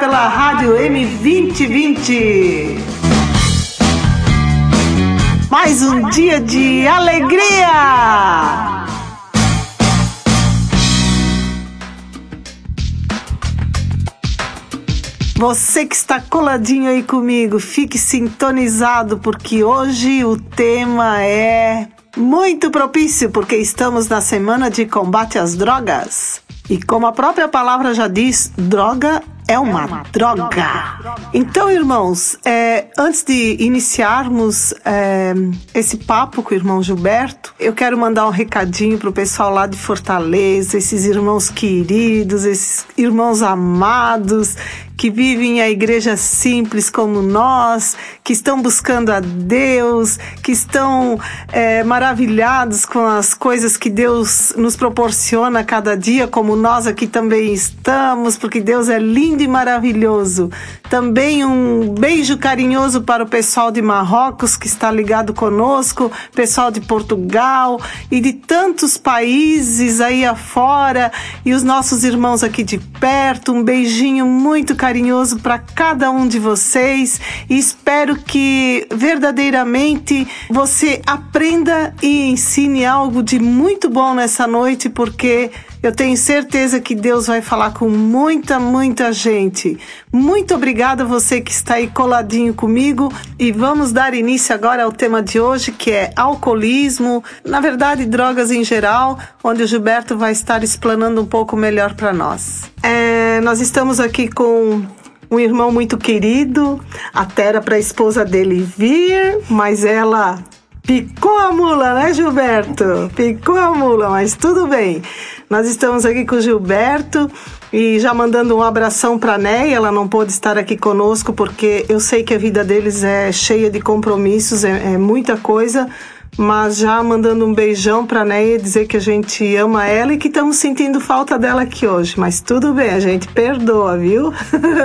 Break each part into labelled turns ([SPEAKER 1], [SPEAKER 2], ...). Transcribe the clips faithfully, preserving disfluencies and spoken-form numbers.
[SPEAKER 1] pela Rádio M vinte vinte. Mais um dia de alegria! Você que está coladinho aí comigo, fique sintonizado, porque hoje o tema é muito propício, porque estamos na semana de combate às drogas. E como a própria palavra já diz, droga é uma, é uma droga. droga. Então, irmãos, é, antes de iniciarmos é, esse papo com o irmão Gilberto, eu quero mandar um recadinho pro pessoal lá de Fortaleza, esses irmãos queridos, esses irmãos amados, que vivem a igreja simples como nós, que estão buscando a Deus, que estão é, maravilhados com as coisas que Deus nos proporciona a cada dia, como nós aqui também estamos, porque Deus é lindo e maravilhoso. Também um beijo carinhoso para o pessoal de Marrocos, que está ligado conosco, pessoal de Portugal e de tantos países aí afora, e os nossos irmãos aqui de perto. Um beijinho muito carinhoso para cada um de vocês, e espero que verdadeiramente você aprenda e ensine algo de muito bom nessa noite, porque eu tenho certeza que Deus vai falar com muita, muita gente. Muito obrigada a você que está aí coladinho comigo, e vamos dar início agora ao tema de hoje, que é alcoolismo, na verdade drogas em geral, onde o Gilberto vai estar explanando um pouco melhor para nós. É, nós estamos aqui com um irmão muito querido, até era para a esposa dele vir, mas ela picou a mula, né, Gilberto? Picou a mula, mas tudo bem. Nós estamos aqui com o Gilberto e já mandando um abração para a Neia. Ela não pôde estar aqui conosco porque eu sei que a vida deles é cheia de compromissos, é, é muita coisa, mas já mandando um beijão para a Neia, dizer que a gente ama ela e que estamos sentindo falta dela aqui hoje, mas tudo bem, a gente perdoa, viu?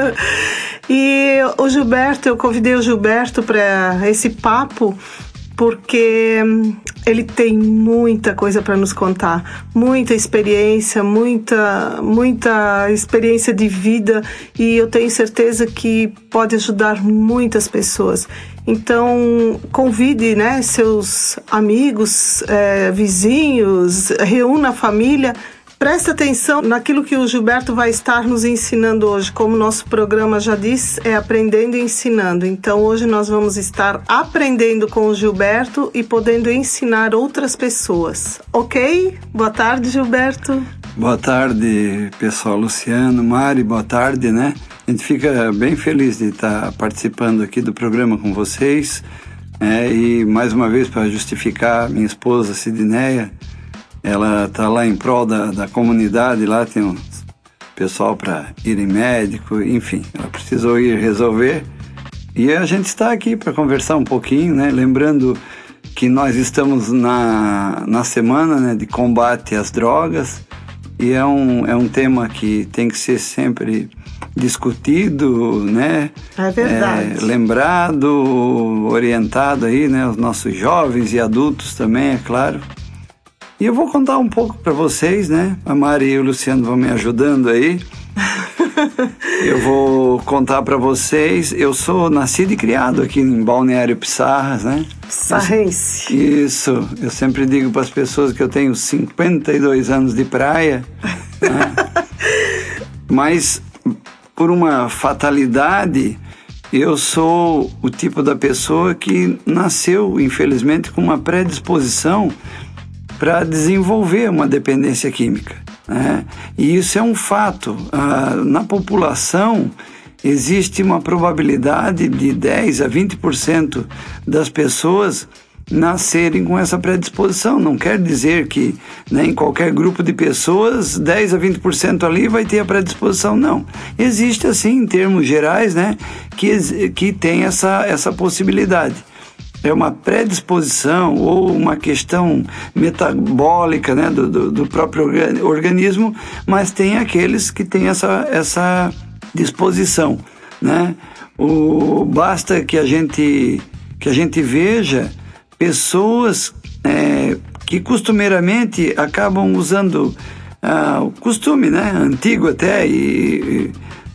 [SPEAKER 1] E o Gilberto, eu convidei o Gilberto para esse papo porque ele tem muita coisa para nos contar, muita experiência, muita, muita experiência de vida, e eu tenho certeza que pode ajudar muitas pessoas. Então, convide, né, seus amigos, é, vizinhos, reúna a família. Presta atenção naquilo que o Gilberto vai estar nos ensinando hoje. Como o nosso programa já diz, é aprendendo e ensinando. Então, hoje nós vamos estar aprendendo com o Gilberto e podendo ensinar outras pessoas. Ok? Boa tarde, Gilberto.
[SPEAKER 2] Boa tarde, pessoal. Luciano, Mari, boa tarde, né? A gente fica bem feliz de estar participando aqui do programa com vocês. É, e, mais uma vez, para justificar, minha esposa, Sidneia, ela está lá em prol da, da comunidade, lá tem um pessoal para ir em médico, enfim, ela precisou ir resolver. E a gente está aqui para conversar um pouquinho, né? Lembrando que nós estamos na, na semana, né, de combate às drogas, e é um, é um tema que tem que ser sempre discutido, né?
[SPEAKER 1] É verdade.
[SPEAKER 2] É, lembrado, orientado aí, né? Os nossos jovens e adultos também, é claro. E eu vou contar um pouco para vocês, né? A Mari e o Luciano vão me ajudando aí. Eu vou contar para vocês. Eu sou nascido e criado aqui em Balneário Pissarras, né?
[SPEAKER 1] Pissarrense.
[SPEAKER 2] Isso. Eu sempre digo para as pessoas que eu tenho cinquenta e dois anos de praia, né? Mas, por uma fatalidade, eu sou o tipo da pessoa que nasceu, infelizmente, com uma predisposição para desenvolver uma dependência química, né? E isso é um fato. Ah, na população existe uma probabilidade de dez a vinte por cento das pessoas nascerem com essa predisposição. Não quer dizer que, né, em qualquer grupo de pessoas dez a vinte por cento ali vai ter a predisposição, não. Existe assim, em termos gerais, né, que, que tem essa, essa possibilidade. É uma predisposição ou uma questão metabólica, né, do, do, do próprio organismo, mas tem aqueles que têm essa, essa disposição, né? O, basta que a gente, que a gente veja pessoas é, que costumeiramente acabam usando ah, o costume, né, antigo até, e, e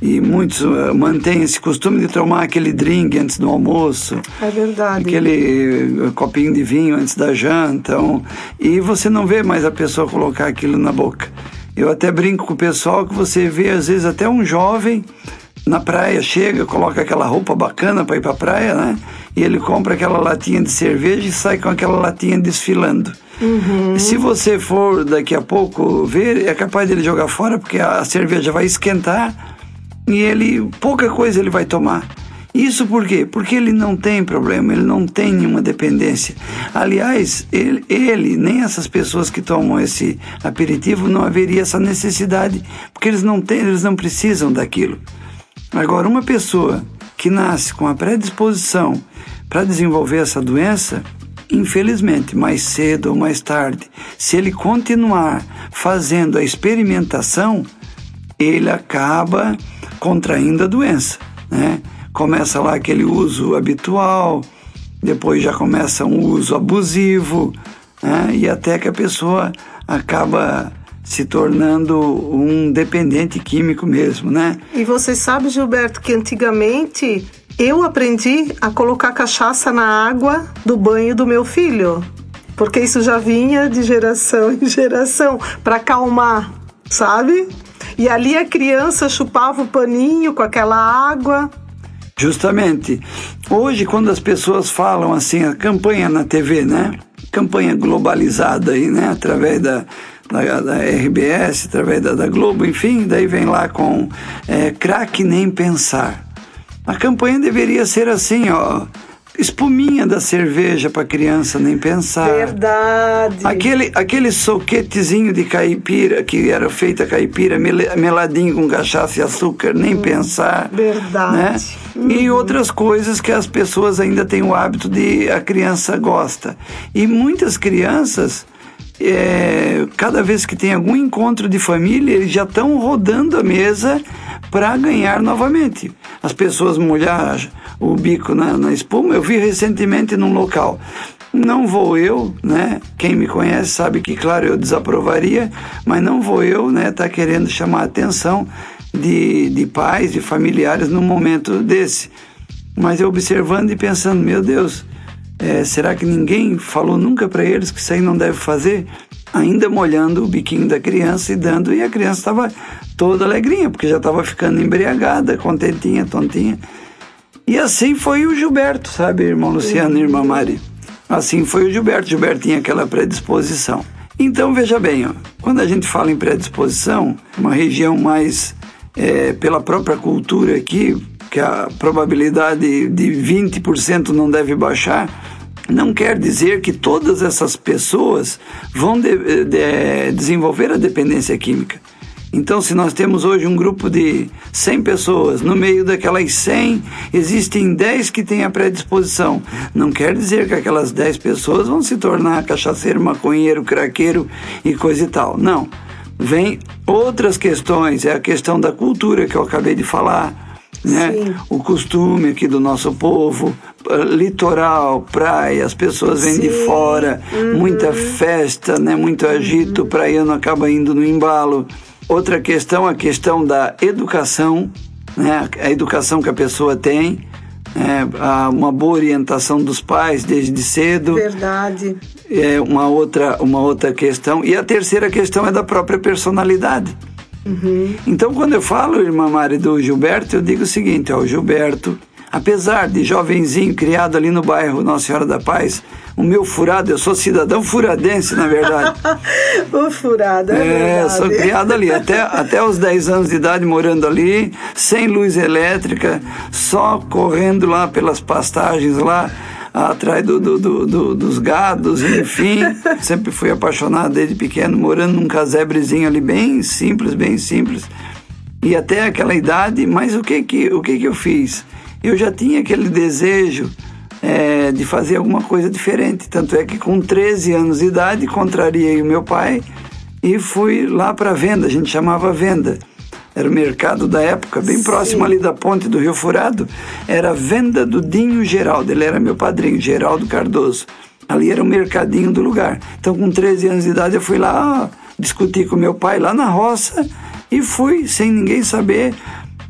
[SPEAKER 2] E muitos uh, mantêm esse costume de tomar aquele drink antes do almoço.
[SPEAKER 1] É verdade.
[SPEAKER 2] Aquele uh, copinho de vinho antes da janta. Um, e você não vê mais a pessoa colocar aquilo na boca. Eu até brinco com o pessoal que você vê, às vezes, até um jovem na praia, chega, coloca aquela roupa bacana para ir para a praia, né? E ele compra aquela latinha de cerveja e sai com aquela latinha desfilando. Uhum. Se você for daqui a pouco ver, é capaz de ele jogar fora, porque a cerveja vai esquentar e ele, pouca coisa ele vai tomar. Isso por quê? Porque ele não tem problema, ele não tem nenhuma dependência. Aliás, ele, ele, nem essas pessoas que tomam esse aperitivo, não haveria essa necessidade, porque eles não têm, eles não precisam daquilo. Agora, uma pessoa que nasce com a predisposição para desenvolver essa doença, infelizmente, mais cedo ou mais tarde, se ele continuar fazendo a experimentação, ele acaba contraindo a doença, né? Começa lá aquele uso habitual, depois já começa um uso abusivo, né? E até que a pessoa acaba se tornando um dependente químico mesmo, né?
[SPEAKER 1] E você sabe, Gilberto, que antigamente eu aprendi a colocar cachaça na água do banho do meu filho, porque isso já vinha de geração em geração, para acalmar, sabe? E ali a criança chupava o paninho com aquela água. Justamente.
[SPEAKER 2] Hoje, quando as pessoas falam assim, a campanha na T V, né? Campanha globalizada aí, né? Através da, da, da R B S, através da, da Globo, enfim, daí vem lá com é, craque nem pensar. A campanha deveria ser assim, ó, espuminha da cerveja para criança nem pensar.
[SPEAKER 1] Verdade.
[SPEAKER 2] Aquele, aquele soquetezinho de caipira, que era feita caipira, meladinho com cachaça e açúcar, nem hum, pensar.
[SPEAKER 1] Verdade.
[SPEAKER 2] Né?
[SPEAKER 1] Uhum.
[SPEAKER 2] E outras coisas que as pessoas ainda têm o hábito de, a criança gosta. E muitas crianças, é, cada vez que tem algum encontro de família, eles já estão rodando a mesa para ganhar novamente. As pessoas molhar o bico na, na espuma. Eu vi recentemente num local. Não vou eu, né? Quem me conhece sabe que, claro, eu desaprovaria, mas não vou eu, né? Tá querendo chamar a atenção de, de pais, de familiares num momento desse. Mas eu observando e pensando, meu Deus, é, será que ninguém falou nunca para eles que isso aí não deve fazer? Ainda molhando o biquinho da criança e dando, e a criança estava toda alegrinha, porque já estava ficando embriagada, contentinha, tontinha. E assim foi o Gilberto, sabe, irmão Luciano e irmã Mari? Assim foi o Gilberto. Gilberto tinha aquela predisposição. Então, veja bem, ó, quando a gente fala em predisposição, uma região mais, é, pela própria cultura aqui, que a probabilidade de vinte por cento não deve baixar, não quer dizer que todas essas pessoas vão de, de, desenvolver a dependência química. Então, se nós temos hoje um grupo de cem pessoas, no meio daquelas cem, existem dez que têm a predisposição. Não quer dizer que aquelas dez pessoas vão se tornar cachaceiro, maconheiro, craqueiro e coisa e tal. Não. Vem outras questões, é a questão da cultura que eu acabei de falar, né? Sim. O costume aqui do nosso povo, litoral, praia, as pessoas vêm Sim. de fora, uhum. muita festa, né? Muito agito, uhum. praiano acaba indo no embalo. Outra questão, a questão da educação, né? A educação que a pessoa tem, é, uma boa orientação dos pais desde cedo.
[SPEAKER 1] Verdade.
[SPEAKER 2] É uma outra, uma outra questão. E a terceira questão é da própria personalidade. Uhum. Então, quando eu falo, irmã Mari, do Gilberto, eu digo o seguinte, ó, o Gilberto, apesar de jovenzinho, criado ali no bairro Nossa Senhora da Paz, o meu furado, eu sou cidadão furadense, na verdade.
[SPEAKER 1] O furado, é,
[SPEAKER 2] é
[SPEAKER 1] verdade.
[SPEAKER 2] Sou criado ali, até, até os dez anos de idade, morando ali, sem luz elétrica, só correndo lá pelas pastagens lá, atrás do, do, do, do, dos gados, enfim. Sempre fui apaixonado desde pequeno, morando num casebrezinho ali, bem simples, bem simples. E até aquela idade, mas o que que, o que que eu fiz? Eu já tinha aquele desejo é, de fazer alguma coisa diferente. Tanto é que com treze anos de idade, contrariei o meu pai e fui lá para a venda, a gente chamava venda. Era o mercado da época, bem Sim. próximo ali da ponte do Rio Furado. Era a venda do Dinho Geraldo, ele era meu padrinho, Geraldo Cardoso. Ali era o mercadinho do lugar. Então, com treze anos de idade, eu fui lá ó, discutir com meu pai lá na roça e fui, sem ninguém saber,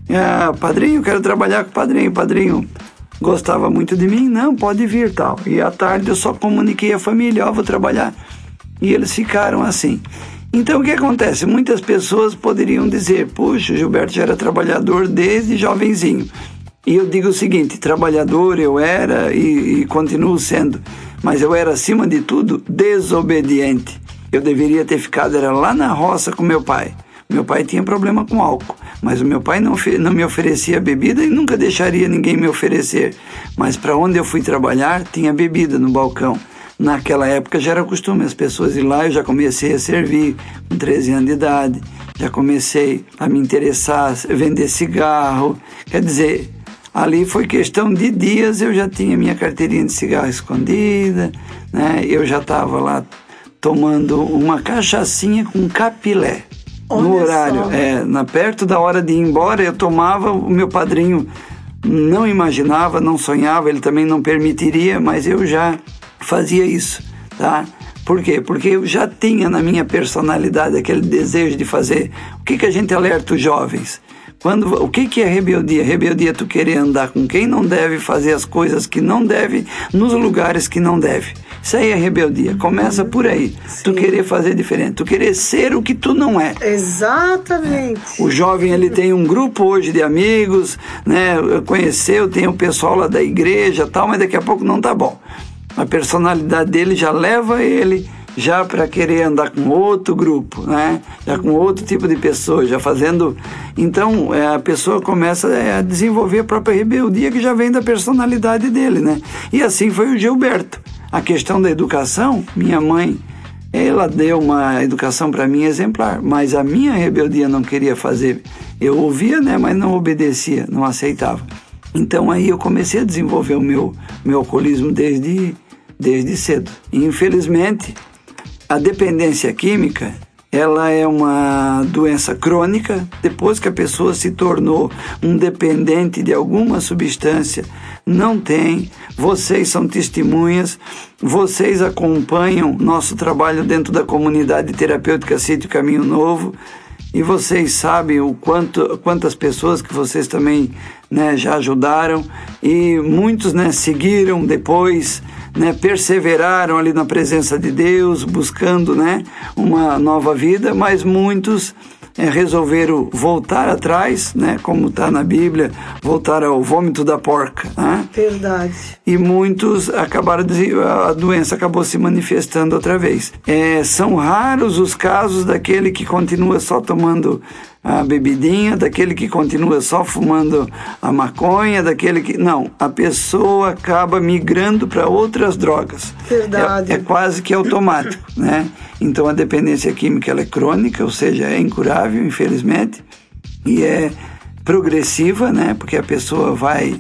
[SPEAKER 2] Ah, padrinho, quero trabalhar com o padrinho. O padrinho gostava muito de mim, não, pode vir, tal. E à tarde eu só comuniquei à família, ó, oh, vou trabalhar. E eles ficaram assim. Então o que acontece? Muitas pessoas poderiam dizer, puxa, o Gilberto já era trabalhador desde jovenzinho. E eu digo o seguinte, trabalhador eu era e, e continuo sendo, mas eu era acima de tudo desobediente. Eu deveria ter ficado era lá na roça com meu pai. Meu pai tinha problema com álcool, mas o meu pai não, não me oferecia bebida e nunca deixaria ninguém me oferecer. Mas para onde eu fui trabalhar, tinha bebida no balcão. Naquela época já era costume as pessoas ir lá, eu já comecei a servir com treze anos de idade, já comecei a me interessar, a vender cigarro. Quer dizer, ali foi questão de dias, eu já tinha minha carteirinha de cigarro escondida, né? Eu já estava lá tomando uma cachaçinha com capilé.
[SPEAKER 1] Olha
[SPEAKER 2] no horário,
[SPEAKER 1] só.
[SPEAKER 2] é, na, perto da hora de ir embora, eu tomava, o meu padrinho não imaginava, não sonhava, ele também não permitiria, mas eu já fazia isso, tá? Por quê? Porque eu já tinha na minha personalidade aquele desejo de fazer. O que que a gente alerta os jovens? Quando, o que que é rebeldia? Rebeldia é tu querer andar com quem não deve, fazer as coisas que não deve, nos lugares que não deve. Isso aí é rebeldia. Começa por aí. Sim. Tu querer fazer diferente. Tu querer ser o que tu não é.
[SPEAKER 1] Exatamente.
[SPEAKER 2] O jovem, ele tem um grupo hoje de amigos, né? Conheceu, tem o pessoal lá da igreja e tal, mas daqui a pouco não tá bom. A personalidade dele já leva ele já para querer andar com outro grupo, né? Já com outro tipo de pessoa, já fazendo... Então, é, a pessoa começa é, a desenvolver a própria rebeldia que já vem da personalidade dele, né? E assim foi o Gilberto. A questão da educação, minha mãe, ela deu uma educação para mim exemplar, mas a minha rebeldia não queria fazer. Eu ouvia, né? Mas não obedecia, não aceitava. Então, aí eu comecei a desenvolver o meu, meu alcoolismo desde, desde cedo. E, infelizmente... A dependência química, ela é uma doença crônica. Depois que a pessoa se tornou um dependente de alguma substância, não tem. Vocês são testemunhas, vocês acompanham nosso trabalho dentro da comunidade terapêutica Sítio Caminho Novo, e vocês sabem o quanto, quantas pessoas que vocês também, né, já ajudaram, e muitos, né, seguiram depois, né, perseveraram ali na presença de Deus, buscando, né, uma nova vida, mas muitos é, resolveram voltar atrás, né, como está na Bíblia, voltar ao vômito da porca. Né?
[SPEAKER 1] Verdade.
[SPEAKER 2] E muitos acabaram, de, a doença acabou se manifestando outra vez. É, são raros os casos daquele que continua só tomando a bebidinha, daquele que continua só fumando a maconha, daquele que... Não, a pessoa acaba migrando para outras drogas.
[SPEAKER 1] Verdade.
[SPEAKER 2] É, é quase que automático, né? Então a dependência química ela é crônica, ou seja, é incurável, infelizmente, e é progressiva, né? Porque a pessoa vai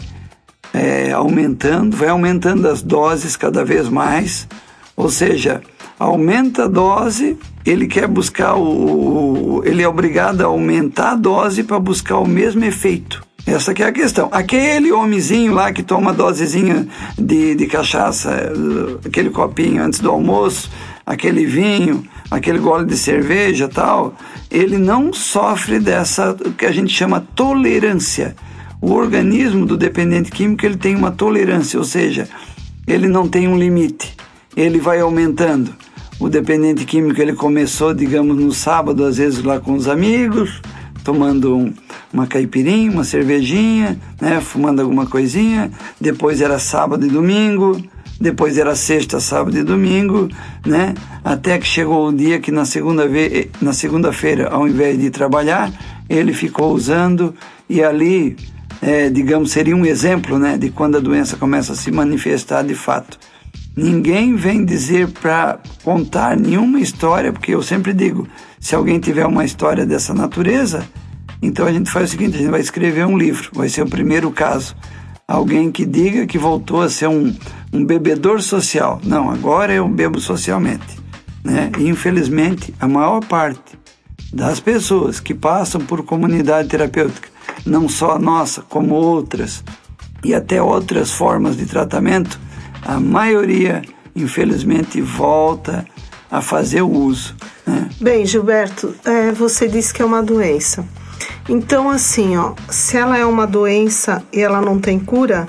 [SPEAKER 2] é, aumentando, vai aumentando as doses cada vez mais, ou seja, aumenta a dose, ele quer buscar o... ele é obrigado a aumentar a dose para buscar o mesmo efeito. Essa que é a questão. Aquele homenzinho lá que toma dosezinha de, de cachaça, aquele copinho antes do almoço, aquele vinho, aquele gole de cerveja e tal, ele não sofre dessa, que a gente chama tolerância. O organismo do dependente químico, ele tem uma tolerância, ou seja, ele não tem um limite, ele vai aumentando. O dependente químico, ele começou, digamos, no sábado, às vezes lá com os amigos, tomando um, uma caipirinha, uma cervejinha, né, fumando alguma coisinha. Depois era sábado e domingo, depois era sexta, sábado e domingo, né, até que chegou o dia que na segunda ve- na segunda-feira, ao invés de trabalhar, ele ficou usando, e ali, é, digamos, seria um exemplo, né, de quando a doença começa a se manifestar de fato. Ninguém vem dizer para contar nenhuma história, porque eu sempre digo, se alguém tiver uma história dessa natureza, então a gente faz o seguinte, a gente vai escrever um livro, vai ser o primeiro caso. Alguém que diga que voltou a ser um, um bebedor social. Não, agora eu bebo socialmente. Né? E, infelizmente, a maior parte das pessoas que passam por comunidade terapêutica, não só a nossa, como outras, e até outras formas de tratamento, a maioria, infelizmente, volta a fazer o uso. Né?
[SPEAKER 1] Bem, Gilberto, é, você disse que é uma doença. Então, assim, ó, se ela é uma doença e ela não tem cura,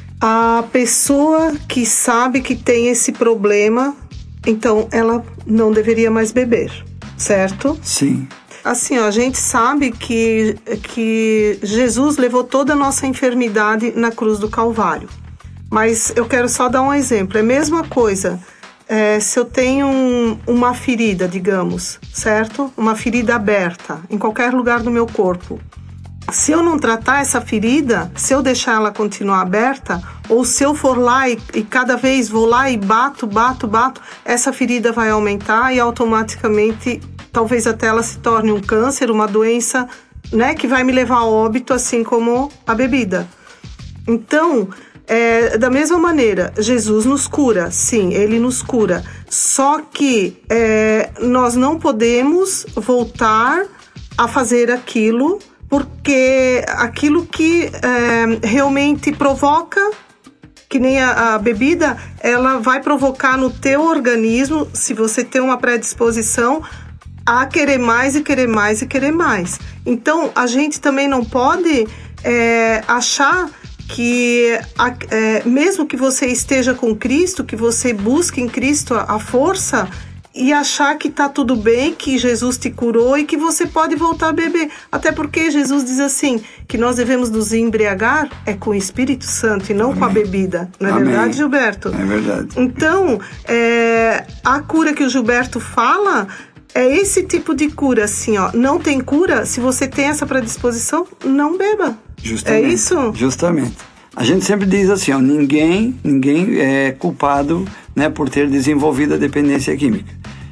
[SPEAKER 1] a pessoa que sabe que tem esse problema, então ela não deveria mais beber, certo?
[SPEAKER 2] Sim.
[SPEAKER 1] Assim, ó, a gente sabe que, que Jesus levou toda a nossa enfermidade na cruz do Calvário. Mas eu quero só dar um exemplo. É a mesma coisa, é, se eu tenho um, uma ferida, digamos, certo? Uma ferida aberta em qualquer lugar do meu corpo. Se eu não tratar essa ferida, se eu deixar ela continuar aberta, ou se eu for lá e, e cada vez vou lá e bato, bato, bato, essa ferida vai aumentar e automaticamente, talvez até ela se torne um câncer, uma doença, né, que vai me levar a óbito, assim como a bebida. Então, é, da mesma maneira, Jesus nos cura, sim, Ele nos cura. Só que é, nós não podemos voltar a fazer aquilo, porque aquilo que é, realmente provoca, que nem a, a bebida, ela vai provocar no teu organismo, se você tem uma predisposição, a querer mais e querer mais e querer mais. Então, a gente também não pode é, achar que, a, é, mesmo que você esteja com Cristo, que você busque em Cristo a, a força, e achar que tá tudo bem, que Jesus te curou e que você pode voltar a beber. Até porque Jesus diz assim, que nós devemos nos embriagar é com o Espírito Santo e não Amém. Com a bebida. Não é Amém. Verdade, Gilberto?
[SPEAKER 2] É verdade.
[SPEAKER 1] Então, é, a cura que o Gilberto fala é esse tipo de cura, assim, ó. Não tem cura, se você tem essa predisposição, não beba.
[SPEAKER 2] Justamente.
[SPEAKER 1] É isso?
[SPEAKER 2] Justamente. A gente sempre diz assim, ó, ninguém, ninguém é culpado, né, por ter desenvolvido a dependência química.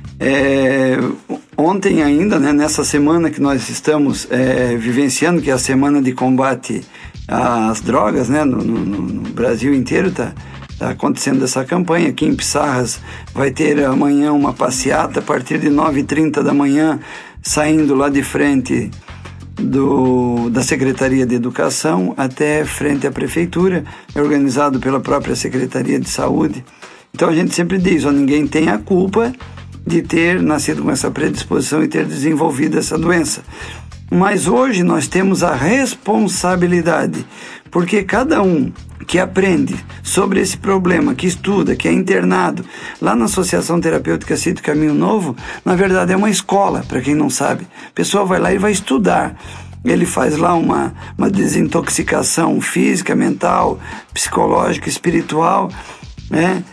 [SPEAKER 2] É, ontem ainda, né, nessa semana que nós estamos é, vivenciando, que é a semana de combate às drogas, né, no, no, no Brasil inteiro está tá acontecendo essa campanha. Aqui em Pissarras vai ter amanhã uma passeata a partir de nove e trinta da manhã, saindo lá de frente Do, da Secretaria de Educação até frente à Prefeitura, é organizado pela própria Secretaria de Saúde. Então a gente sempre diz, ó, ninguém tem a culpa de ter nascido com essa predisposição e ter desenvolvido essa doença. Mas hoje nós temos a responsabilidade, porque cada um que aprende sobre esse problema, que estuda, que é internado, lá na Associação Terapêutica Cito Caminho Novo, na verdade é uma escola, para quem não sabe. A pessoa vai lá e vai estudar. Ele faz lá uma, uma desintoxicação física, mental, psicológica, espiritual, né?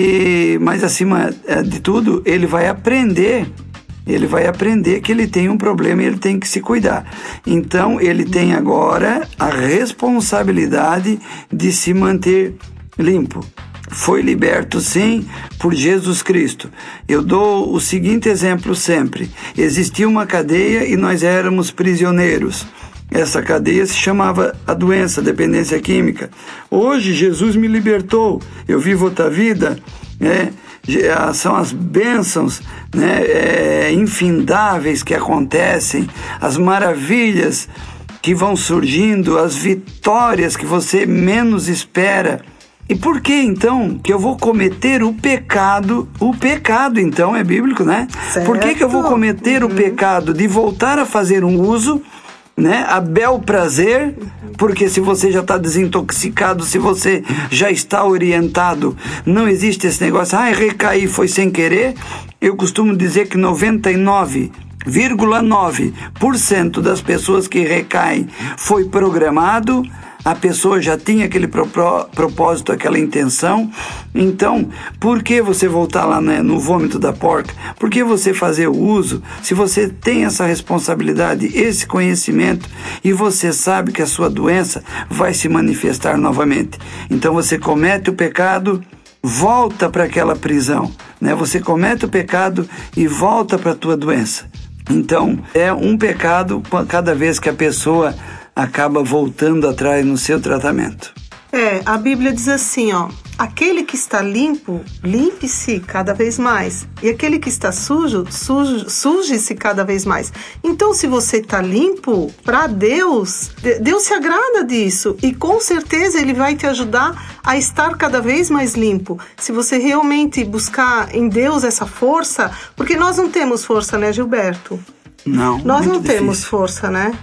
[SPEAKER 2] E, mas acima de tudo, ele vai aprender Ele vai aprender que ele tem um problema e ele tem que se cuidar. Então, ele tem agora a responsabilidade de se manter limpo. Foi liberto, sim, por Jesus Cristo. Eu dou o seguinte exemplo sempre. Existia uma cadeia e nós éramos prisioneiros. Essa cadeia se chamava a doença, a dependência química. Hoje, Jesus me libertou. Eu vivo outra vida, né? São as bênçãos, né, é, infindáveis que acontecem, as maravilhas que vão surgindo, as vitórias que você menos espera. E por que então que eu vou cometer o pecado? O pecado então é bíblico, né?
[SPEAKER 1] Certo.
[SPEAKER 2] Por que que eu vou cometer uhum. o pecado de voltar a fazer um uso, né, a bel prazer? Porque se você já está desintoxicado, se você já está orientado, não existe esse negócio, ah, recaí, foi sem querer. Eu costumo dizer que noventa e nove vírgula nove por cento das pessoas que recaem foi programado. A pessoa já tinha aquele propósito, aquela intenção. Então, por que você voltar lá, né, no vômito da porca? Por que você fazer o uso se você tem essa responsabilidade, esse conhecimento e você sabe que a sua doença vai se manifestar novamente? Então você comete o pecado, volta para aquela prisão, né? Você comete o pecado e volta para a tua doença. Então, é um pecado cada vez que a pessoa acaba voltando atrás no seu tratamento.
[SPEAKER 1] É, a Bíblia diz assim, ó, aquele que está limpo, limpe-se cada vez mais. E aquele que está sujo, sujo suje-se cada vez mais. Então, se você está limpo, para Deus, Deus se agrada disso. E com certeza Ele vai te ajudar a estar cada vez mais limpo. Se você realmente buscar em Deus essa força, porque nós não temos força, né, Gilberto?
[SPEAKER 2] Não,
[SPEAKER 1] Nós não
[SPEAKER 2] difícil.
[SPEAKER 1] temos força, né?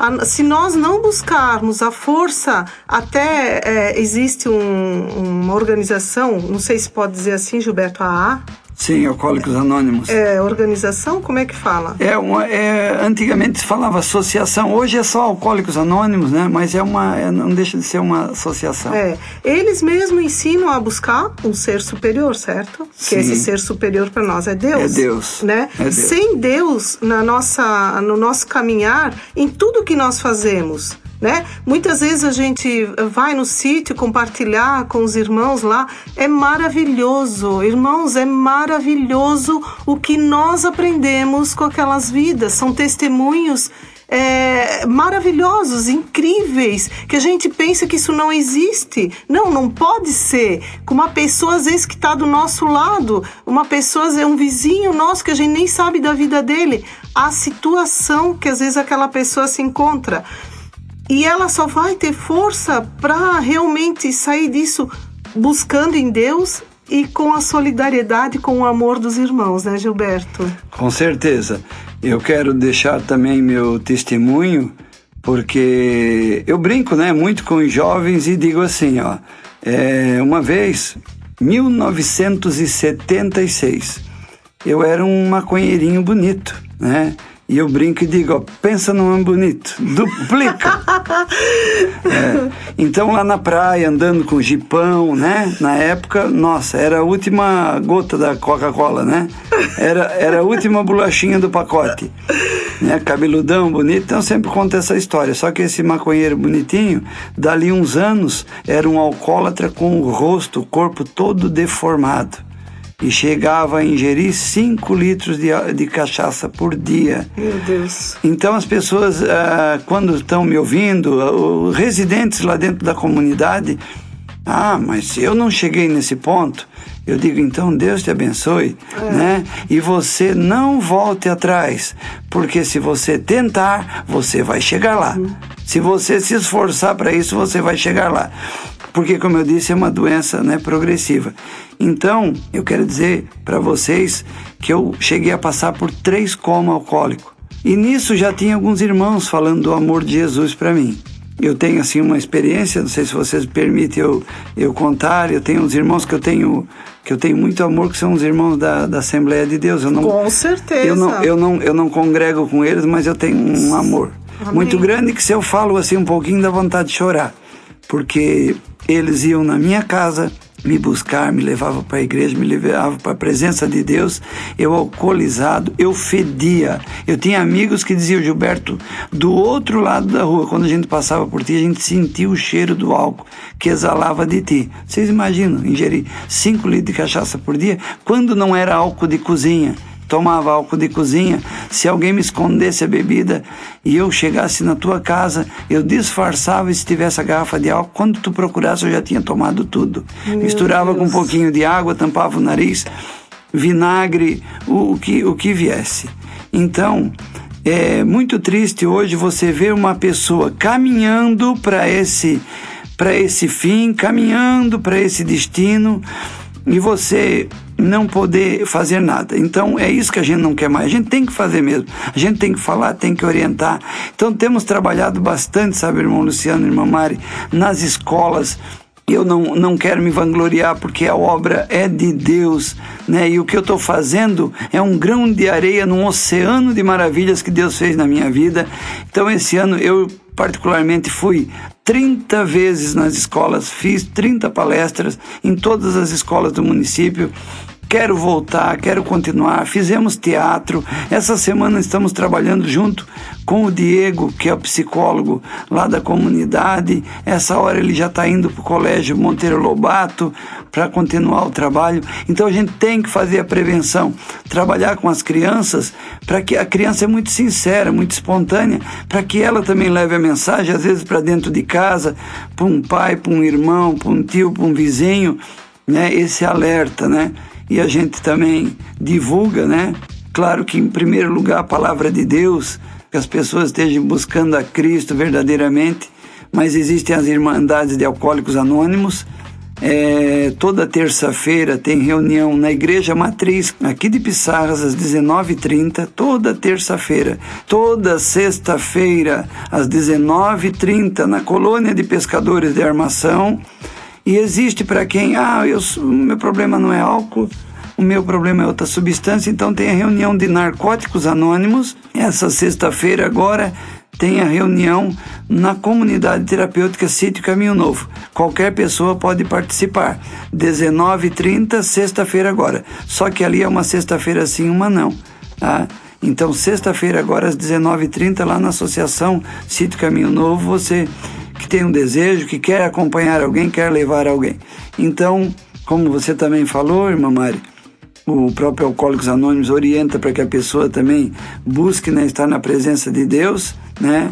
[SPEAKER 1] a, se nós não buscarmos a força, até é, existe um, uma organização, não sei se pode dizer assim, Gilberto, a A?
[SPEAKER 2] Sim, Alcoólicos Anônimos.
[SPEAKER 1] É, organização, como é que fala?
[SPEAKER 2] É uma, é, antigamente se falava associação, hoje é só Alcoólicos Anônimos, né? Mas é uma, é, não deixa de ser uma associação.
[SPEAKER 1] É, eles mesmos ensinam a buscar um ser superior, certo?
[SPEAKER 2] Sim.
[SPEAKER 1] Que esse ser superior para nós é Deus.
[SPEAKER 2] É Deus.
[SPEAKER 1] Né?
[SPEAKER 2] É Deus.
[SPEAKER 1] Sem Deus na nossa, no nosso caminhar, em tudo que nós fazemos, né? Muitas vezes a gente vai no sítio compartilhar com os irmãos lá, é maravilhoso, irmãos, é maravilhoso o que nós aprendemos com aquelas vidas, são testemunhos é, maravilhosos, incríveis, que a gente pensa que isso não existe. Não, não pode ser. Com uma pessoa, às vezes, que está do nosso lado, uma pessoa, um vizinho nosso, que a gente nem sabe da vida dele, a situação que às vezes aquela pessoa se encontra. E ela só vai ter força para realmente sair disso buscando em Deus e com a solidariedade, com o amor dos irmãos, né, Gilberto?
[SPEAKER 2] Com certeza. Eu quero deixar também meu testemunho, porque eu brinco, né, muito com os jovens e digo assim, ó, é, uma vez, mil novecentos e setenta e seis, eu era um maconheirinho bonito, né? E eu brinco e digo, ó, pensa num homem bonito, duplica. É, então lá na praia, andando com o jipão, né? Na época, nossa, era a última gota da Coca-Cola, né? Era, era a última bolachinha do pacote. Né? Cabeludão, bonito, então eu sempre conto essa história. Só que esse maconheiro bonitinho, dali uns anos, era um alcoólatra com o rosto, o corpo todo deformado. E chegava a ingerir cinco litros de, de cachaça por dia.
[SPEAKER 1] Meu Deus.
[SPEAKER 2] Então as pessoas, ah, quando estão me ouvindo, os residentes lá dentro da comunidade, ah, mas eu não cheguei nesse ponto. Eu digo, então Deus te abençoe, é. né? E você não volte atrás, porque se você tentar, você vai chegar lá. Uhum. Se você se esforçar para isso, você vai chegar lá. Porque, como eu disse, é uma doença, né, progressiva. Então, eu quero dizer para vocês que eu cheguei a passar por três comas alcoólicos. E nisso já tinha alguns irmãos falando do amor de Jesus para mim. Eu tenho, assim, uma experiência, não sei se vocês permitem eu, eu contar, eu tenho uns irmãos que eu tenho, que eu tenho muito amor, que são os irmãos da, da Assembleia de Deus. Eu não,
[SPEAKER 1] com certeza.
[SPEAKER 2] Eu não, eu, não, eu não congrego com eles, mas eu tenho um amor Amém. Muito grande, que se eu falo assim um pouquinho dá vontade de chorar. Porque eles iam na minha casa me buscar, me levavam para a igreja, me levavam para a presença de Deus. Eu alcoolizado, eu fedia. Eu tinha amigos que diziam, Gilberto, do outro lado da rua, quando a gente passava por ti, a gente sentia o cheiro do álcool que exalava de ti. Vocês imaginam, ingerir cinco litros de cachaça por dia, quando não era álcool de cozinha. Tomava álcool de cozinha, se alguém me escondesse a bebida e eu chegasse na tua casa, eu disfarçava e se tivesse a garrafa de álcool, quando tu procurasse eu já tinha tomado tudo. Meu Misturava Deus. Com um pouquinho de água, tampava o nariz, vinagre, o, o, que, o que viesse. Então, é muito triste hoje você ver uma pessoa caminhando para esse, para esse fim, caminhando para esse destino, e você não poder fazer nada. Então é isso que a gente não quer mais. A gente tem que fazer mesmo. A gente tem que falar, tem que orientar. Então temos trabalhado bastante, sabe, irmão Luciano, irmã Mari, nas escolas. Eu não, não quero me vangloriar, porque a obra é de Deus, né? E o que eu estou fazendo é um grão de areia num oceano de maravilhas que Deus fez na minha vida. Então esse ano eu particularmente fui trinta vezes nas escolas, fiz trinta palestras em todas as escolas do município. Quero voltar, quero continuar. Fizemos teatro. Essa semana estamos trabalhando junto com o Diego, que é o psicólogo lá da comunidade. Essa hora ele já está indo para o Colégio Monteiro Lobato para continuar o trabalho. Então a gente tem que fazer a prevenção, trabalhar com as crianças, para que a criança é muito sincera, muito espontânea, para que ela também leve a mensagem, às vezes para dentro de casa, para um pai, para um irmão, para um tio, para um vizinho, né? Esse alerta, né? E a gente também divulga, né? Claro que em primeiro lugar a palavra de Deus, que as pessoas estejam buscando a Cristo verdadeiramente, mas existem as Irmandades de Alcoólicos Anônimos, É, toda terça-feira tem reunião na Igreja Matriz, aqui de Pissarras, às dezenove e trinta, toda terça-feira. Toda sexta-feira, às dezenove e trinta, na Colônia de Pescadores de Armação. E existe para quem, ah, eu, o meu problema não é álcool, o meu problema é outra substância, então tem a reunião de Narcóticos Anônimos. Essa sexta-feira agora tem a reunião na Comunidade Terapêutica Sítio Caminho Novo. Qualquer pessoa pode participar. dezenove e trinta, sexta-feira agora. Só que ali é uma sexta-feira sim, uma não. Tá? Então, sexta-feira agora, às dezenove e trinta, lá na Associação Sítio Caminho Novo, você que tem um desejo, que quer acompanhar alguém, quer levar alguém. Então, como você também falou, irmã Mari, o próprio Alcoólicos Anônimos orienta para que a pessoa também busque, né, estar na presença de Deus, né?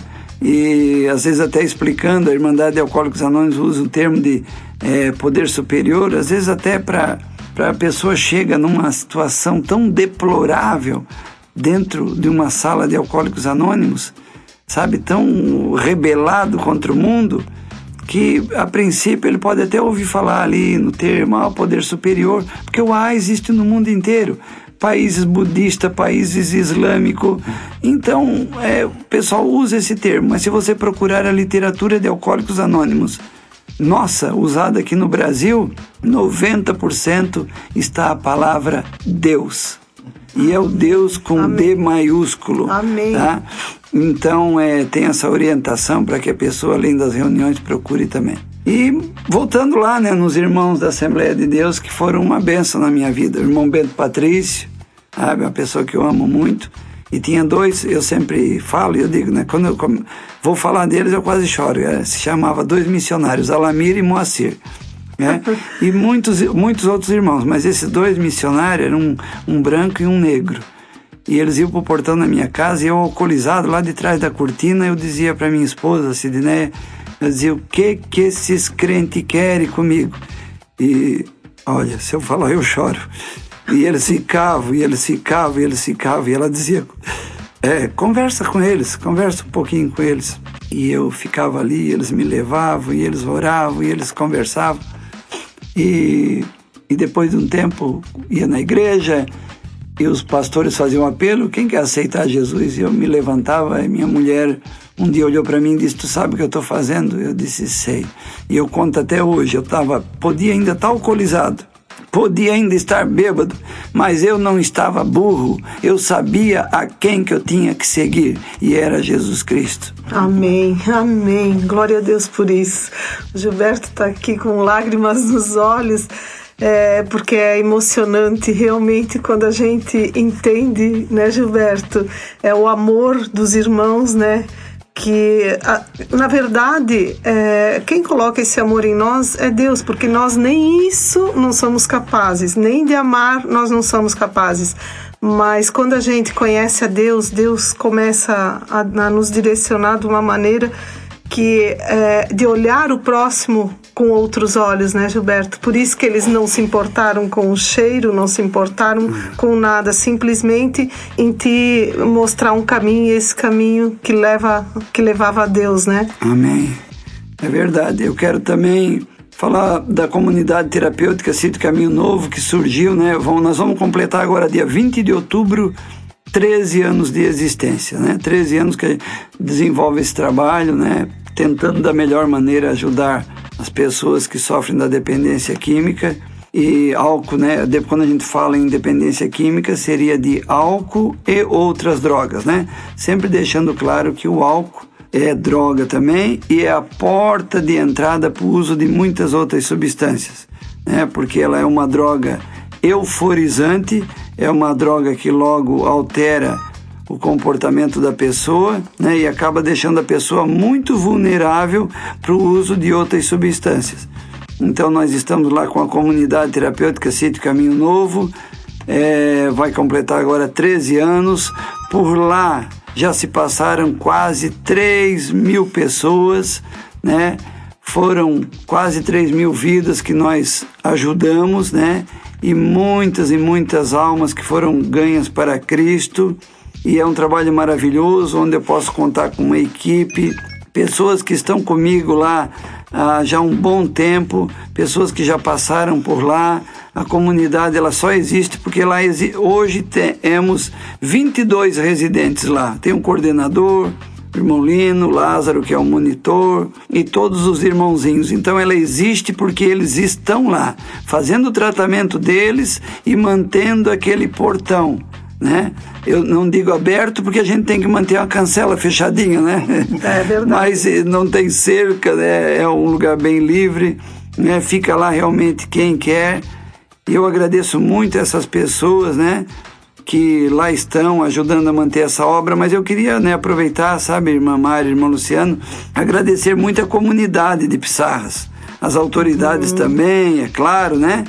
[SPEAKER 2] E às vezes até explicando, a Irmandade de Alcoólicos Anônimos usa o termo de é, poder superior, às vezes até para a pessoa chega numa situação tão deplorável dentro de uma sala de Alcoólicos Anônimos, sabe, tão rebelado contra o mundo, que a princípio ele pode até ouvir falar ali no termo ah, poder superior, porque o A existe no mundo inteiro, países budistas, países islâmicos, então é, o pessoal usa esse termo, mas se você procurar a literatura de Alcoólicos Anônimos, nossa, usada aqui no Brasil, noventa por cento está a palavra Deus. E é o Deus com Amém. D maiúsculo.
[SPEAKER 1] Amém.
[SPEAKER 2] Tá? Então, é, tem essa orientação para que a pessoa, além das reuniões, procure também. E voltando lá, né, nos irmãos da Assembleia de Deus, que foram uma bênção na minha vida. O irmão Bento Patrício, sabe, uma pessoa que eu amo muito. E tinha dois, eu sempre falo, e eu digo, né, quando eu vou falar deles, eu quase choro. É, se chamava dois missionários, Alamir e Moacir. Né? E muitos, muitos outros irmãos, mas esses dois missionários eram um, um branco e um negro. E eles iam pro portão da minha casa e eu, alcoolizado, lá de trás da cortina, eu dizia para minha esposa, Sidneia, eu dizia, o que que esses crentes querem comigo? E, olha, se eu falar, eu choro. E eles ficavam, e eles ficavam, e eles ficavam, e ela dizia, é, conversa com eles, conversa um pouquinho com eles. E eu ficava ali, eles me levavam, e eles oravam, e eles conversavam. E, e depois de um tempo ia na igreja e os pastores faziam um apelo, quem quer aceitar Jesus? E eu me levantava e minha mulher um dia olhou para mim e disse, tu sabe o que eu estou fazendo? Eu disse, sei. E eu conto até hoje, eu tava, podia ainda estar alcoolizado, podia ainda estar bêbado, mas eu não estava burro, eu sabia a quem que eu tinha que seguir, e era Jesus Cristo.
[SPEAKER 1] Amém, amém, glória a Deus por isso. O Gilberto está aqui com lágrimas nos olhos, é, porque é emocionante realmente quando a gente entende, né, Gilberto, é o amor dos irmãos, né, que, na verdade, é, quem coloca esse amor em nós é Deus, porque nós nem isso não somos capazes, nem de amar nós não somos capazes. Mas quando a gente conhece a Deus, Deus começa a, a nos direcionar de uma maneira que é, de olhar o próximo com outros olhos, né, Gilberto? Por isso que eles não se importaram com o cheiro, não se importaram com nada, simplesmente em te mostrar um caminho, e esse caminho que, leva, que levava a Deus, né?
[SPEAKER 2] Amém. É verdade. Eu quero também falar da comunidade terapêutica Sítio Caminho Novo, que surgiu, né? Vamos, nós vamos completar agora, dia vinte de outubro, treze anos de existência, né? treze anos que desenvolve esse trabalho, né? Tentando da melhor maneira ajudar as pessoas que sofrem da dependência química e álcool, né? Quando a gente fala em dependência química, seria de álcool e outras drogas, né? Sempre deixando claro que o álcool é droga também e é a porta de entrada para o uso de muitas outras substâncias, né? Porque ela é uma droga euforizante, é uma droga que logo altera o comportamento da pessoa, né, e acaba deixando a pessoa muito vulnerável para o uso de outras substâncias. Então nós estamos lá com a comunidade terapêutica Sítio Caminho Novo, é, vai completar agora treze anos, por lá já se passaram quase três mil pessoas, né, foram quase três mil vidas que nós ajudamos, né, e muitas e muitas almas que foram ganhas para Cristo. E é um trabalho maravilhoso, onde eu posso contar com uma equipe, pessoas que estão comigo lá há já um bom tempo, pessoas que já passaram por lá. A comunidade ela só existe porque lá exi- hoje temos vinte e dois residentes lá. Tem um coordenador, o irmão Lino, Lázaro, que é o monitor, e todos os irmãozinhos. Então ela existe porque eles estão lá, fazendo o tratamento deles e mantendo aquele portão, né? Eu não digo aberto porque a gente tem que manter a cancela fechadinha, né?
[SPEAKER 1] É verdade.
[SPEAKER 2] Mas não tem cerca, né? É um lugar bem livre, né? Fica lá realmente quem quer. E eu agradeço muito essas pessoas, né, que lá estão ajudando a manter essa obra, mas eu queria, né, aproveitar, sabe, irmã Mari, irmão Luciano, agradecer muito a comunidade de Pissarras, as autoridades uhum. também, é claro, né,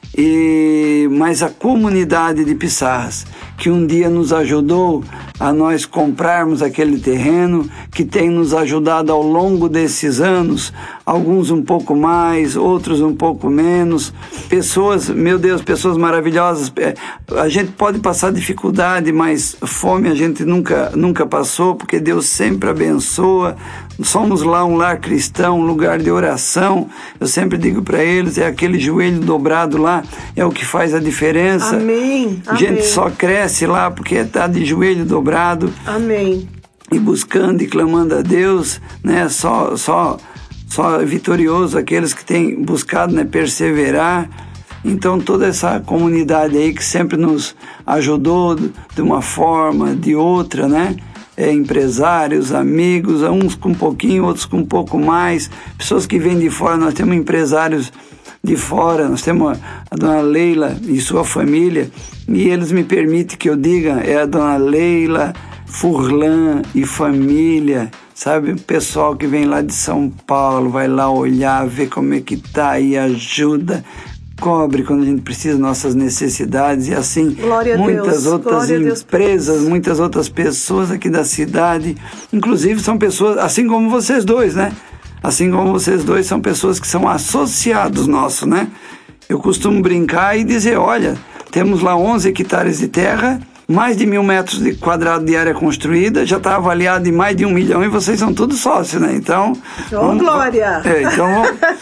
[SPEAKER 2] e, mas a comunidade de Pissarras, que um dia nos ajudou a nós comprarmos aquele terreno, que tem nos ajudado ao longo desses anos, alguns um pouco mais, outros um pouco menos, pessoas, meu Deus, pessoas maravilhosas. A gente pode passar dificuldade, mas fome a gente nunca, nunca passou, porque Deus sempre abençoa. Somos lá um lar cristão, um lugar de oração. Eu sempre digo para eles, é aquele joelho dobrado lá, é o que faz a diferença.
[SPEAKER 1] Amém.
[SPEAKER 2] A gente
[SPEAKER 1] Amém.
[SPEAKER 2] só cresce lá porque está de joelho dobrado.
[SPEAKER 1] Amém.
[SPEAKER 2] E buscando e clamando a Deus, né? Só, só, só vitorioso aqueles que têm buscado, né, perseverar. Então toda essa comunidade aí que sempre nos ajudou de uma forma, de outra, né? É, empresários, amigos, uns com um pouquinho, outros com um pouco mais, pessoas que vêm de fora. Nós temos empresários de fora, nós temos a dona Leila e sua família, e eles me permitem que eu diga, é a dona Leila, Furlan e família, sabe? O pessoal que vem lá de São Paulo, vai lá olhar, ver como é que tá e ajuda, cobre quando a gente precisa das nossas necessidades, e assim muitas outras empresas, muitas outras pessoas aqui da cidade, inclusive são pessoas, assim como vocês dois, né? Assim como vocês dois são pessoas que são associados nossos, né? Eu costumo brincar e dizer, olha, temos lá onze hectares de terra, mais de mil metros de quadrado de área construída, já está avaliado em mais de um milhão e vocês são todos sócios, né? Então...
[SPEAKER 1] Ô, vamos, Glória!
[SPEAKER 2] É, então...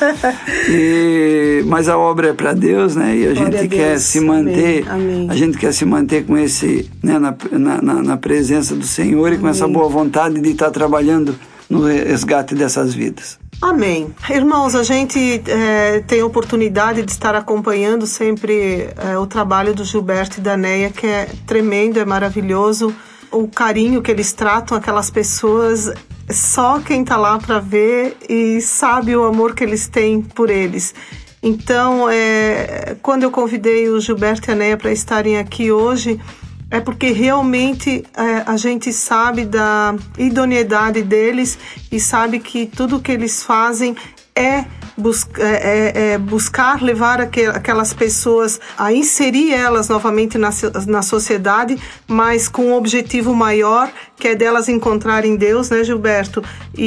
[SPEAKER 2] e, mas a obra é para Deus, né? E a
[SPEAKER 1] Glória
[SPEAKER 2] gente
[SPEAKER 1] a
[SPEAKER 2] quer
[SPEAKER 1] Deus.
[SPEAKER 2] se manter...
[SPEAKER 1] Amém. Amém.
[SPEAKER 2] A gente quer se manter com esse... Né, na, na, na presença do Senhor. Amém. E com essa boa vontade de estar trabalhando no resgate dessas vidas.
[SPEAKER 1] Amém. Irmãos, a gente é, tem a oportunidade de estar acompanhando sempre é, o trabalho do Gilberto e da Neia, que é tremendo, é maravilhoso. O carinho que eles tratam aquelas pessoas, só quem está lá para ver e sabe o amor que eles têm por eles. Então, é, quando eu convidei o Gilberto e a Neia para estarem aqui hoje, é porque realmente é, a gente sabe da idoneidade deles e sabe que tudo que eles fazem é, bus- é, é, é buscar levar aquel- aquelas pessoas a inserir elas novamente na, na sociedade, mas com um objetivo maior, que é delas encontrarem Deus, né, Gilberto?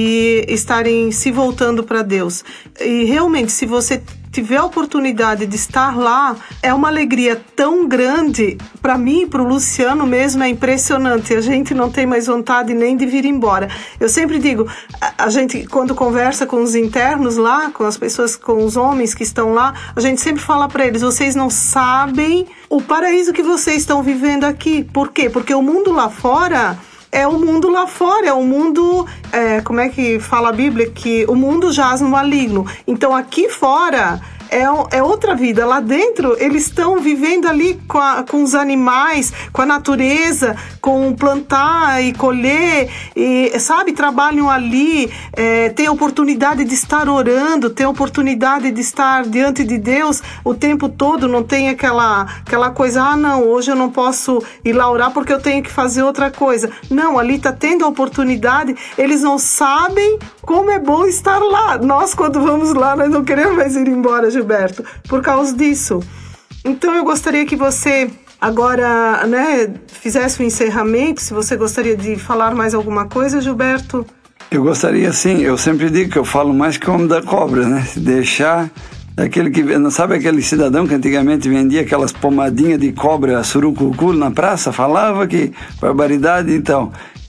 [SPEAKER 1] E estarem se voltando para Deus. E realmente, se você tiver a oportunidade de estar lá, é uma alegria tão grande. Para mim e para o Luciano mesmo é impressionante. A gente não tem mais vontade nem de vir embora. Eu sempre digo, a, a gente quando conversa com os internos lá, com as pessoas, com os homens que estão lá, a gente sempre fala para eles, vocês não sabem o paraíso que vocês estão vivendo aqui. Por quê? Porque o mundo lá fora... É o mundo lá fora, é o mundo, é, como é que fala a Bíblia? Que o mundo jaz no maligno. Então aqui fora é, é outra vida. Lá dentro eles estão vivendo ali com, a, com os animais, com a natureza, com plantar e colher, e, sabe, trabalham ali, é, tem a oportunidade de estar orando, tem a oportunidade de estar diante de Deus o tempo todo, não tem aquela, aquela coisa, ah não, hoje eu não posso ir lá orar porque eu tenho que fazer outra coisa. Não, ali está tendo a oportunidade, eles não sabem como é bom estar lá. Nós, quando vamos lá, nós não queremos mais ir embora, Gilberto, por causa disso. Então eu gostaria que você agora, né, fizesse um encerramento, se você gostaria de falar mais alguma coisa, Gilberto.
[SPEAKER 2] Eu gostaria sim, eu sempre digo que eu falo mais que o homem da cobra, né? Se deixar aquele que, não sabe aquele cidadão que antigamente vendia aquelas pomadinhas de cobra surucucu na praça, falava que barbaridade, então...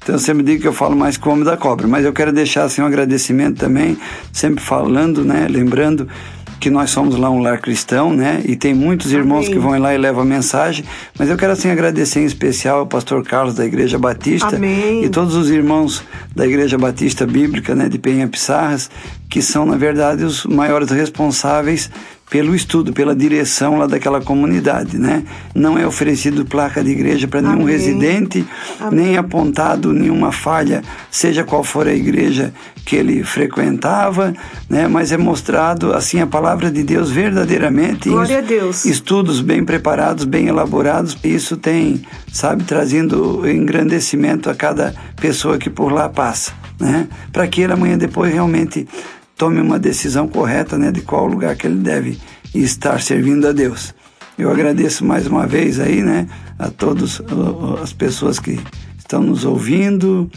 [SPEAKER 2] Então eu sempre digo que eu falo mais que o homem da cobra, mas eu quero deixar assim um agradecimento também, sempre falando, né, lembrando que nós somos lá um lar cristão, né? E tem muitos irmãos Amém. Que vão lá e levam a mensagem. Mas eu quero assim agradecer em especial ao pastor Carlos da Igreja Batista Amém. E todos os irmãos da Igreja Batista Bíblica, né, de Penha Pissarras, que são, na verdade, os maiores responsáveis pelo estudo, pela direção lá daquela comunidade, né? Não é oferecido placa de igreja para nenhum Amém. Residente, Amém. Nem apontado nenhuma falha, seja qual for a igreja que ele frequentava, né? Mas é mostrado, assim, a palavra de Deus verdadeiramente.
[SPEAKER 1] Glória a Deus.
[SPEAKER 2] Estudos bem preparados, bem elaborados. Isso tem, sabe, trazendo engrandecimento a cada pessoa que por lá passa, né? Para que ele amanhã depois realmente tome uma decisão correta, né, de qual lugar que ele deve estar servindo a Deus. Eu agradeço mais uma vez aí, né, a todas as pessoas que estão nos ouvindo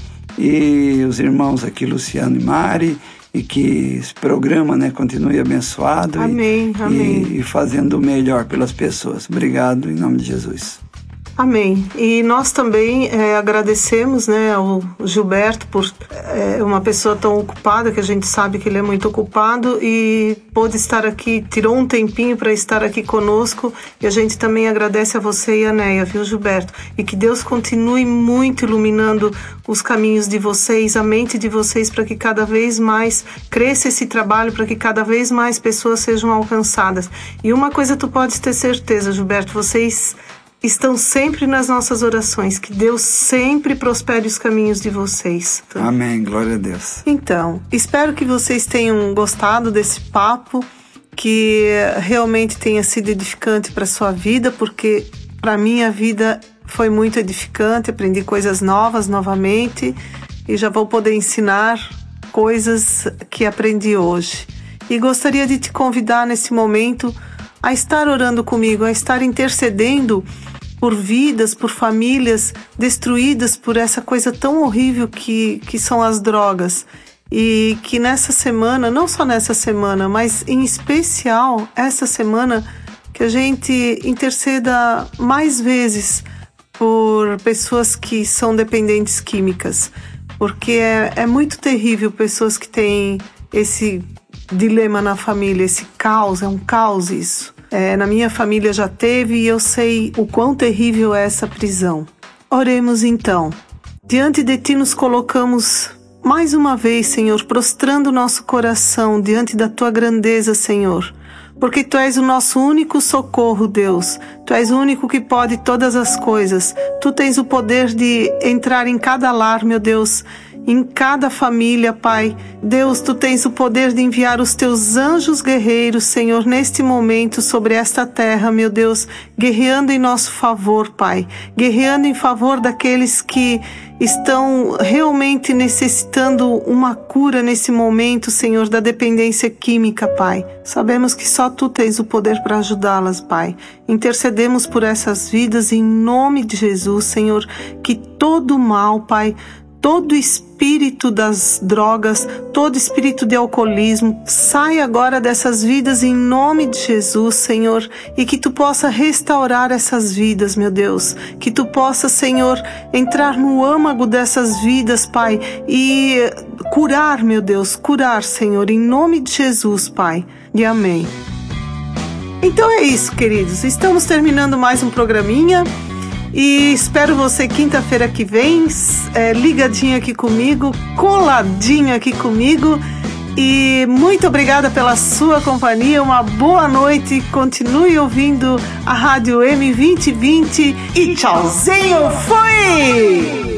[SPEAKER 2] e os irmãos aqui, Luciano e Mari, e que esse programa, né, continue abençoado
[SPEAKER 1] amém,
[SPEAKER 2] e,
[SPEAKER 1] amém.
[SPEAKER 2] E, e fazendo o melhor pelas pessoas. Obrigado, em nome de Jesus.
[SPEAKER 1] Amém. E nós também é, agradecemos, né, ao Gilberto por é, uma pessoa tão ocupada, que a gente sabe que ele é muito ocupado e pôde estar aqui, tirou um tempinho para estar aqui conosco, e a gente também agradece a você e a Neia, viu, Gilberto? E que Deus continue muito iluminando os caminhos de vocês, a mente de vocês, para que cada vez mais cresça esse trabalho, para que cada vez mais pessoas sejam alcançadas. E uma coisa tu podes ter certeza, Gilberto, vocês estão sempre nas nossas orações, que Deus sempre prospere os caminhos de vocês.
[SPEAKER 2] Amém, glória a Deus.
[SPEAKER 1] Então, espero que vocês tenham gostado desse papo, que realmente tenha sido edificante para a sua vida, porque para mim a vida foi muito edificante, aprendi coisas novas novamente e já vou poder ensinar coisas que aprendi hoje. E gostaria de te convidar nesse momento a estar orando comigo, a estar intercedendo por vidas, por famílias destruídas por essa coisa tão horrível que, que são as drogas. E que nessa semana, não só nessa semana, mas em especial essa semana, que a gente interceda mais vezes por pessoas que são dependentes químicas. Porque é, é muito terrível pessoas que têm esse dilema na família, esse caos, é um caos isso. É, na minha família já teve e eu sei o quão terrível é essa prisão. Oremos então. Diante de Ti nos colocamos mais uma vez, Senhor, prostrando nosso coração diante da Tua grandeza, Senhor. Porque Tu és o nosso único socorro, Deus. Tu és o único que pode todas as coisas. Tu tens o poder de entrar em cada lar, meu Deus, em cada família, Pai. Deus, Tu tens o poder de enviar os Teus anjos guerreiros, Senhor, neste momento sobre esta terra, meu Deus, guerreando em nosso favor, Pai, guerreando em favor daqueles que estão realmente necessitando uma cura nesse momento, Senhor, da dependência química, Pai. Sabemos que só Tu tens o poder para ajudá-las, Pai. Intercedemos por essas vidas em nome de Jesus, Senhor, que todo mal, Pai, todo espírito das drogas, todo espírito de alcoolismo, sai agora dessas vidas em nome de Jesus, Senhor, e que Tu possa restaurar essas vidas, meu Deus, que Tu possa, Senhor, entrar no âmago dessas vidas, Pai, e curar, meu Deus, curar, Senhor, em nome de Jesus, Pai, e amém. Então é isso, queridos, estamos terminando mais um programinha. E espero você quinta-feira que vem, é, ligadinho aqui comigo, coladinho aqui comigo. E muito obrigada pela sua companhia, uma boa noite, continue ouvindo a Rádio M vinte vinte e tchauzinho, fui!